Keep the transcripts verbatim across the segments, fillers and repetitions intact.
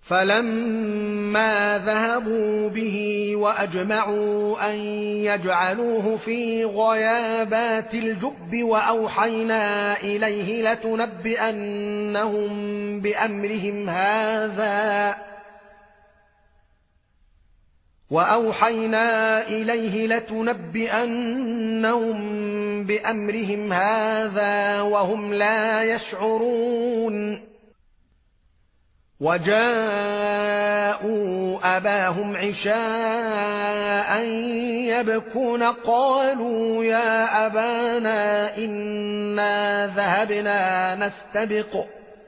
فلما ذهبوا به وأجمعوا أن يجعلوه في غيابات الجب وأوحينا إليه لتنبئنهم بأمرهم هذا وأوحينا إليه لتنبئنهم بأمرهم هذا وهم لا يشعرون وجاءوا أباهم عشاء يبكون قالوا يا أبانا إنا ذهبنا نستبق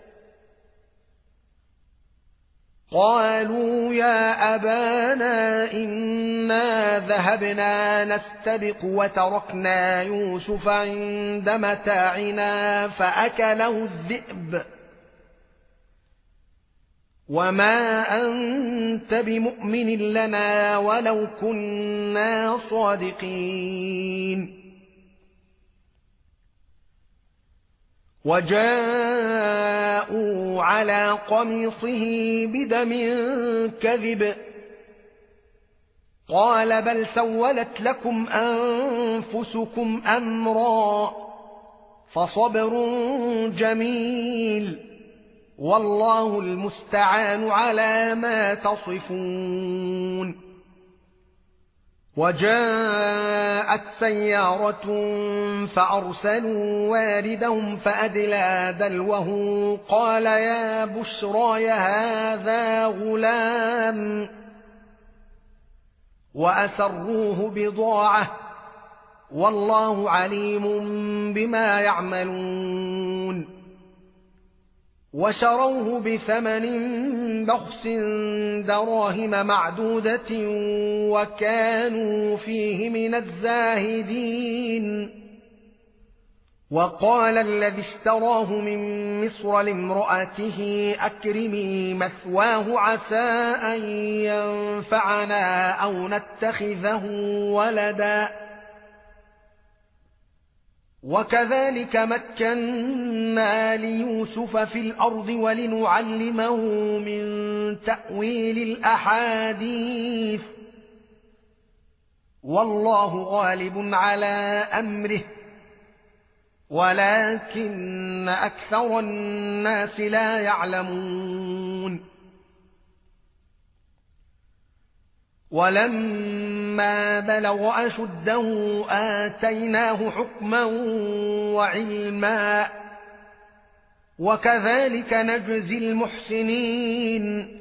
قالوا يا أبانا إنا ذهبنا نستبق وتركنا يوسف عند متاعنا فأكله الذئب وما أنت بمؤمن لنا ولو كنا صادقين وجاءوا على قميصه بدم كذب قال بل سولت لكم أنفسكم أمرا فصبر جميل والله المستعان على ما تصفون وجاءت سيارة فأرسلوا واردهم فأدلى دلوه قال يا بشرى هذا غلام وأسروه بضاعة والله عليم بما يعملون وشروه بثمن بخس دراهم معدودة وكانوا فيه من الزاهدين وقال الذي اشتراه من مصر لامرأته أكرمي مثواه عسى أن ينفعنا أو نتخذه ولدا وكذلك مكنا ليوسف في الأرض ولنعلمه من تأويل الأحاديث والله غالب على أمره ولكن أكثر الناس لا يعلمون ولما بلغ أشده آتيناه حكما وعلما وكذلك نجزي المحسنين